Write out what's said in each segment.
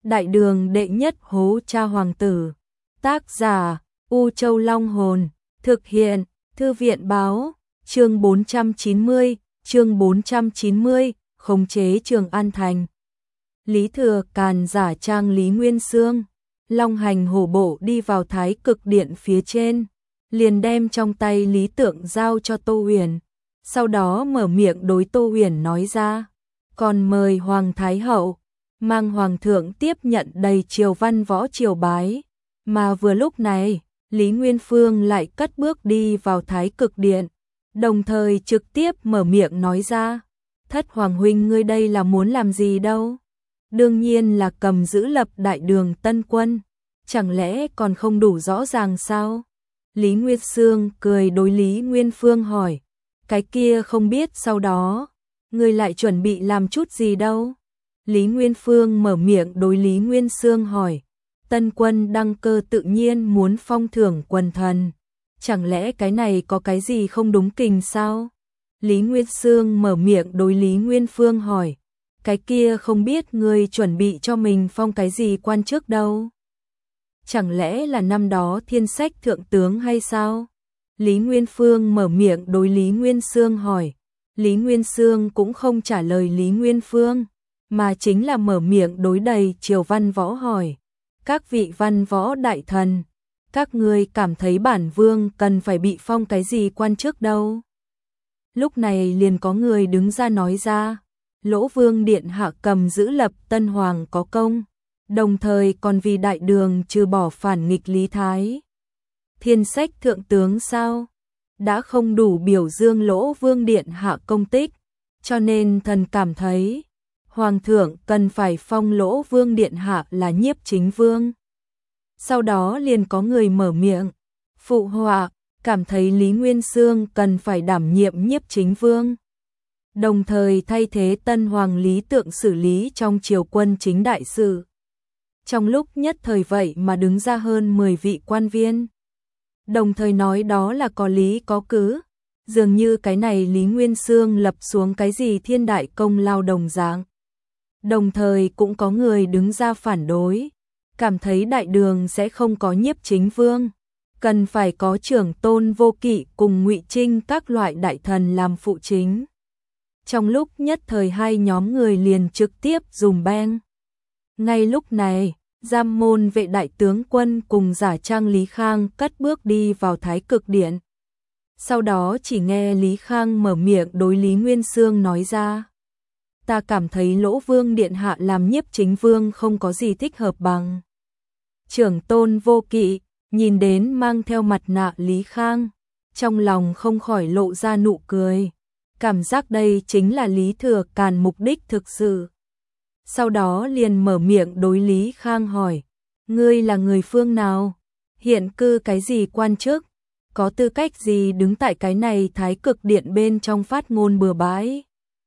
Đại đường đệ nhất hố cha hoàng tử. Tác giả U Châu Long Hồn. Thực hiện Thư viện báo. Chương 490, khống chế Trường An Thành. Lý Thừa Càn giả trang Lý Nguyên Xương, long hành hổ bộ đi vào Thái Cực Điện phía trên, liền đem trong tay lý tượng giao cho Tô Huyền, sau đó mở miệng đối Tô Huyền nói ra, còn mời Hoàng Thái Hậu, mang Hoàng thượng tiếp nhận đầy triều văn võ triều bái, mà vừa lúc này, Lý Nguyên Phương lại cất bước đi vào Thái Cực Điện, đồng thời trực tiếp mở miệng nói ra, Thất Hoàng huynh ngươi đây là muốn làm gì đâu? Đương nhiên là cầm giữ lập đại đường tân quân, chẳng lẽ còn không đủ rõ ràng sao? Lý Nguyên Xương cười đối Lý Nguyên Phương hỏi, cái kia không biết sau đó, ngươi lại chuẩn bị làm chút gì đâu? Lý Nguyên Phương mở miệng đối Lý Nguyên Xương hỏi, tân quân đăng cơ tự nhiên muốn phong thưởng quần thần, chẳng lẽ cái này có cái gì không đúng kình sao? Lý Nguyên Xương mở miệng đối Lý Nguyên Phương hỏi, cái kia không biết ngươi chuẩn bị cho mình phong cái gì quan chức đâu? Chẳng lẽ là năm đó Thiên Sách thượng tướng hay sao? Lý Nguyên Phương mở miệng đối Lý Nguyên Xương hỏi. Lý Nguyên Xương cũng không trả lời Lý Nguyên Phương, mà chính là mở miệng đối đầy triều văn võ hỏi. Các vị văn võ đại thần, các ngươi cảm thấy bản vương cần phải bị phong cái gì quan chức đâu? Lúc này liền có người đứng ra nói ra. Lỗ Vương điện hạ cầm giữ lập tân hoàng có công, đồng thời còn vì đại đường trừ bỏ phản nghịch Lý Thái. Thiên Sách thượng tướng sao? Đã không đủ biểu dương Lỗ Vương điện hạ công tích, cho nên thần cảm thấy hoàng thượng cần phải phong Lỗ Vương điện hạ là nhiếp chính vương. Sau đó liền có người mở miệng, phụ họa, cảm thấy Lý Nguyên Xương cần phải đảm nhiệm nhiếp chính vương, đồng thời thay thế tân hoàng Lý Tượng xử lý trong triều quân chính đại sự. Trong lúc nhất thời vậy mà đứng ra hơn 10 vị quan viên, đồng thời nói đó là có lý có cứ, dường như cái này Lý Nguyên Xương lập xuống cái gì thiên đại công lao đồng dạng. Đồng thời cũng có người đứng ra phản đối, cảm thấy đại đường sẽ không có nhiếp chính vương, cần phải có Trưởng Tôn Vô Kỵ cùng Ngụy Trinh các loại đại thần làm phụ chính. Trong lúc nhất thời hai nhóm người liền trực tiếp dùng beng. Ngay lúc này, Giam môn vệ đại tướng quân cùng giả trang Lý Khang cất bước đi vào Thái Cực Điện. Sau đó chỉ nghe Lý Khang mở miệng đối Lý Nguyên Xương nói ra. Ta cảm thấy Lỗ Vương điện hạ làm nhiếp chính vương không có gì thích hợp bằng. Trưởng Tôn Vô Kỵ nhìn đến mang theo mặt nạ Lý Khang, trong lòng không khỏi lộ ra nụ cười. Cảm giác đây chính là Lý Thừa Càn mục đích thực sự. Sau đó liền mở miệng đối Lý Khang hỏi, ngươi là người phương nào? Hiện cư cái gì quan chức? Có tư cách gì đứng tại cái này Thái Cực Điện bên trong phát ngôn bừa bãi?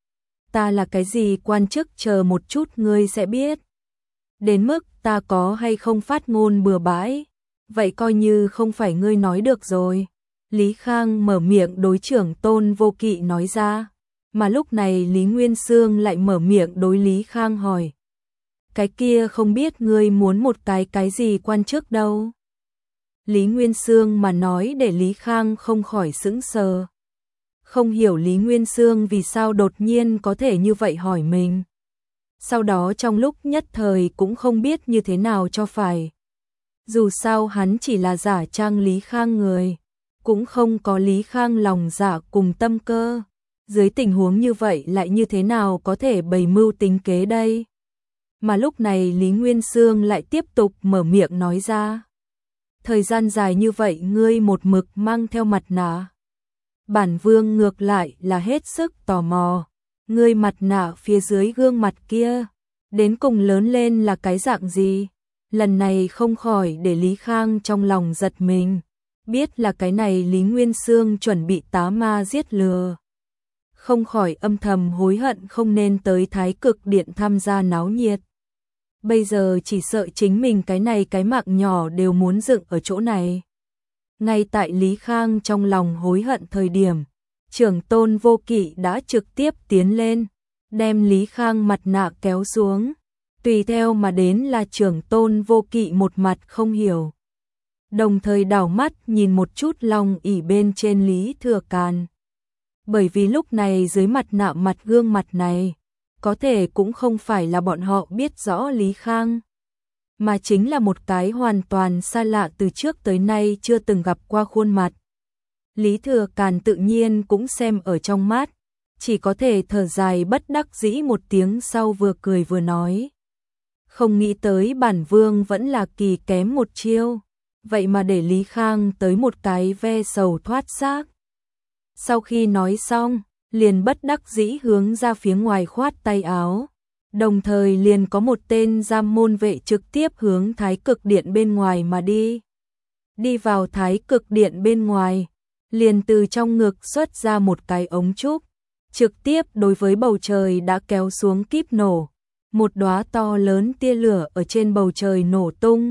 Ta là cái gì quan chức chờ một chút ngươi sẽ biết. Đến mức ta có hay không phát ngôn bừa bãi, vậy coi như không phải ngươi nói được rồi. Lý Khang mở miệng đối Trưởng Tôn Vô Kỵ nói ra, mà lúc này Lý Nguyên Xương lại mở miệng đối Lý Khang hỏi. Cái kia không biết ngươi muốn một cái gì quan chức đâu? Lý Nguyên Xương mà nói để Lý Khang không khỏi sững sờ. Không hiểu Lý Nguyên Xương vì sao đột nhiên có thể như vậy hỏi mình. Sau đó trong lúc nhất thời cũng không biết như thế nào cho phải. Dù sao hắn chỉ là giả trang Lý Khang người, cũng không có Lý Khang lòng dạ cùng tâm cơ. Dưới tình huống như vậy lại như thế nào có thể bày mưu tính kế đây? Mà lúc này Lý Nguyên Xương lại tiếp tục mở miệng nói ra. Thời gian dài như vậy ngươi một mực mang theo mặt nạ. Bản vương ngược lại là hết sức tò mò. Ngươi mặt nạ phía dưới gương mặt kia, đến cùng lớn lên là cái dạng gì? Lần này không khỏi để Lý Khang trong lòng giật mình. Biết là cái này Lý Nguyên Xương chuẩn bị tá ma giết lừa. Không khỏi âm thầm hối hận không nên tới Thái Cực Điện tham gia náo nhiệt. Bây giờ chỉ sợ chính mình cái này cái mạng nhỏ đều muốn dựng ở chỗ này. Ngay tại Lý Khang trong lòng hối hận thời điểm, Trưởng Tôn Vô Kỵ đã trực tiếp tiến lên, đem Lý Khang mặt nạ kéo xuống, Tùy theo mà đến là Trưởng Tôn Vô Kỵ một mặt không hiểu. Đồng thời đảo mắt nhìn một chút Long ỷ bên trên Lý Thừa Càn. Bởi vì lúc này dưới mặt nạ mặt gương mặt này, có thể cũng không phải là bọn họ biết rõ Lý Khang, mà chính là một cái hoàn toàn xa lạ từ trước tới nay chưa từng gặp qua khuôn mặt. Lý Thừa Càn tự nhiên cũng xem ở trong mắt, chỉ có thể thở dài bất đắc dĩ một tiếng sau vừa cười vừa nói. Không nghĩ tới bản vương vẫn là kỳ kém một chiêu, vậy mà để Lý Khang tới một cái ve sầu thoát xác. Sau khi nói xong, liền bất đắc dĩ hướng ra phía ngoài khoát tay áo. Đồng thời liền có một tên giam môn vệ trực tiếp hướng Thái Cực Điện bên ngoài mà đi. Đi vào Thái Cực Điện bên ngoài, liền từ trong ngực xuất ra một cái ống trúc, trực tiếp đối với bầu trời đã kéo xuống kíp nổ. Một đóa to lớn tia lửa ở trên bầu trời nổ tung.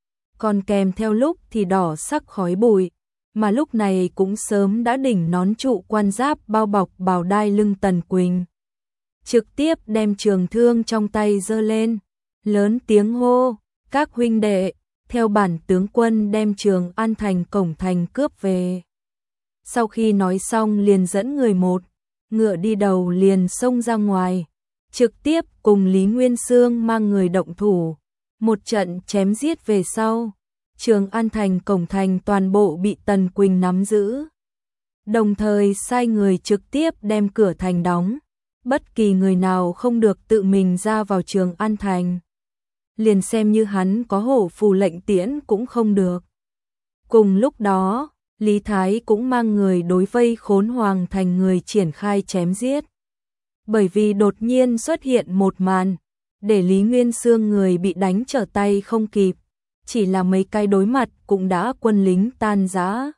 Còn kèm theo lúc thì đỏ sắc khói bụi, mà lúc này cũng sớm đã đỉnh nón trụ quan giáp bao bọc bào đai lưng Tần Quỳnh. Trực tiếp đem trường thương trong tay giơ lên, lớn tiếng hô, các huynh đệ, theo bản tướng quân đem Trường An thành cổng thành cướp về. Sau khi nói xong liền dẫn người một ngựa đi đầu liền xông ra ngoài, trực tiếp cùng Lý Nguyên Xương mang người động thủ, một trận chém giết về sau. Trường An thành cổng thành toàn bộ bị Tần Quỳnh nắm giữ. Đồng thời sai người trực tiếp đem cửa thành đóng, bất kỳ người nào không được tự mình ra vào Trường An thành. Liền xem như hắn có hổ phù lệnh tiễn cũng không được. Cùng lúc đó, Lý Thái cũng mang người đối vây Khốn Hoàng thành người triển khai chém giết. Bởi vì đột nhiên xuất hiện một màn, để Lý Nguyên Xương người bị đánh trở tay không kịp. Chỉ là mấy cái đối mặt cũng đã quân lính tan rã.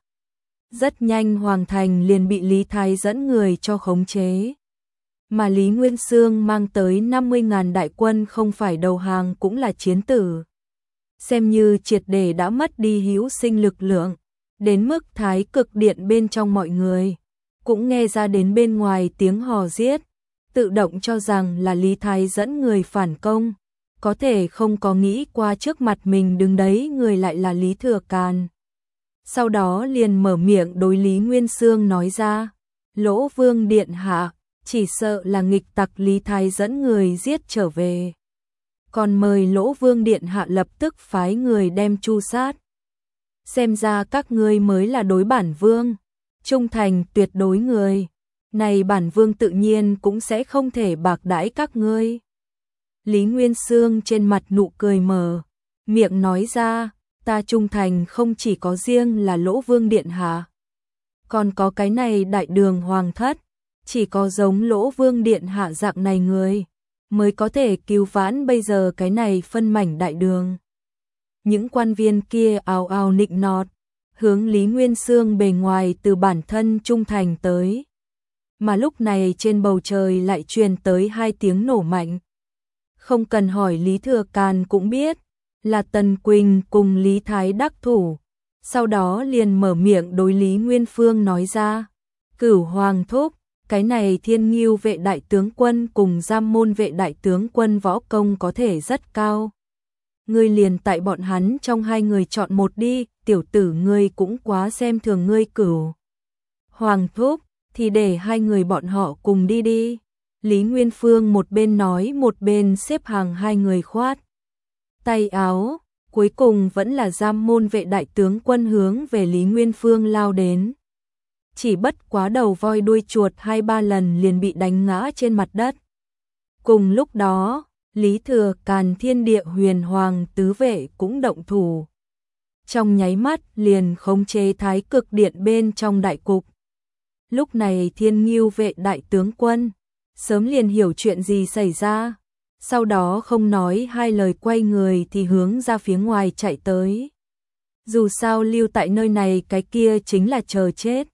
Rất nhanh Hoàng thành liền bị Lý Thái dẫn người cho khống chế. Mà Lý Nguyên Xương mang tới 50.000 đại quân không phải đầu hàng cũng là chiến tử. Xem như triệt để đã mất đi hữu sinh lực lượng, đến mức Thái Cực Điện bên trong mọi người cũng nghe ra đến bên ngoài tiếng hò giết, tự động cho rằng là Lý Thái dẫn người phản công. Có thể không có nghĩ qua trước mặt mình đứng đấy người lại là Lý Thừa Càn. Sau đó liền mở miệng đối Lý Nguyên Xương nói ra, Lỗ Vương điện hạ, chỉ sợ là nghịch tặc Lý Thái dẫn người giết trở về. Còn mời Lỗ Vương điện hạ lập tức phái người đem tru sát. Xem ra các ngươi mới là đối bản vương, trung thành tuyệt đối người. Này bản vương tự nhiên cũng sẽ không thể bạc đãi các ngươi. Lý Nguyên Xương trên mặt nụ cười mờ, miệng nói ra, ta trung thành không chỉ có riêng là Lỗ Vương điện hạ, còn có cái này đại đường hoàng thất, chỉ có giống Lỗ Vương điện hạ dạng này người mới có thể cứu vãn bây giờ cái này phân mảnh đại đường. Những quan viên kia ào ào nịnh nọt, hướng Lý Nguyên Xương bề ngoài từ bản thân trung thành tới. Mà lúc này trên bầu trời lại truyền tới 2 tiếng nổ mạnh. Không cần hỏi Lý Thừa Càn cũng biết, là Tần Quỳnh cùng Lý Thái đắc thủ. Sau đó liền mở miệng đối Lý Nguyên Phương nói ra, Cửu Hoàng thúc, cái này Thiên Ngưu vệ đại tướng quân cùng Giam môn vệ đại tướng quân võ công có thể rất cao. Ngươi liền tại bọn hắn trong 2 người chọn một đi, tiểu tử ngươi cũng quá xem thường ngươi Cửu Hoàng thúc, thì để 2 người bọn họ cùng đi đi. Lý Nguyên Phương một bên nói một bên xếp hàng 2 người khoát tay áo, cuối cùng vẫn là Giam môn vệ đại tướng quân hướng về Lý Nguyên Phương lao đến. Chỉ bất quá đầu voi đuôi chuột 2-3 lần liền bị đánh ngã trên mặt đất. Cùng lúc đó, Lý Thừa Càn Thiên Địa Huyền Hoàng tứ vệ cũng động thủ. Trong nháy mắt liền khống chế Thái Cực Điện bên trong đại cục. Lúc này Thiên Ngưu vệ đại tướng quân sớm liền hiểu chuyện gì xảy ra, sau đó không nói 2 lời quay người thì hướng ra phía ngoài chạy tới. Dù sao lưu tại nơi này cái kia chính là chờ chết.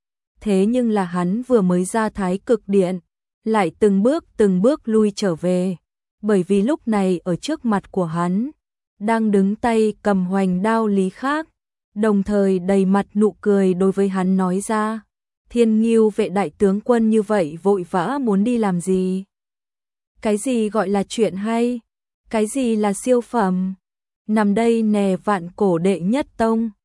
Thế nhưng là hắn vừa mới ra Thái Cực Điện, lại từng bước lui trở về, bởi vì lúc này ở trước mặt của hắn đang đứng tay cầm hoành đao Lý Khác, đồng thời đầy mặt nụ cười đối với hắn nói ra, Thiên Ngưu vệ đại tướng quân như vậy vội vã muốn đi làm gì? Cái gì gọi là chuyện hay? Cái gì là siêu phẩm? Nằm đây nè, vạn cổ đệ nhất tông.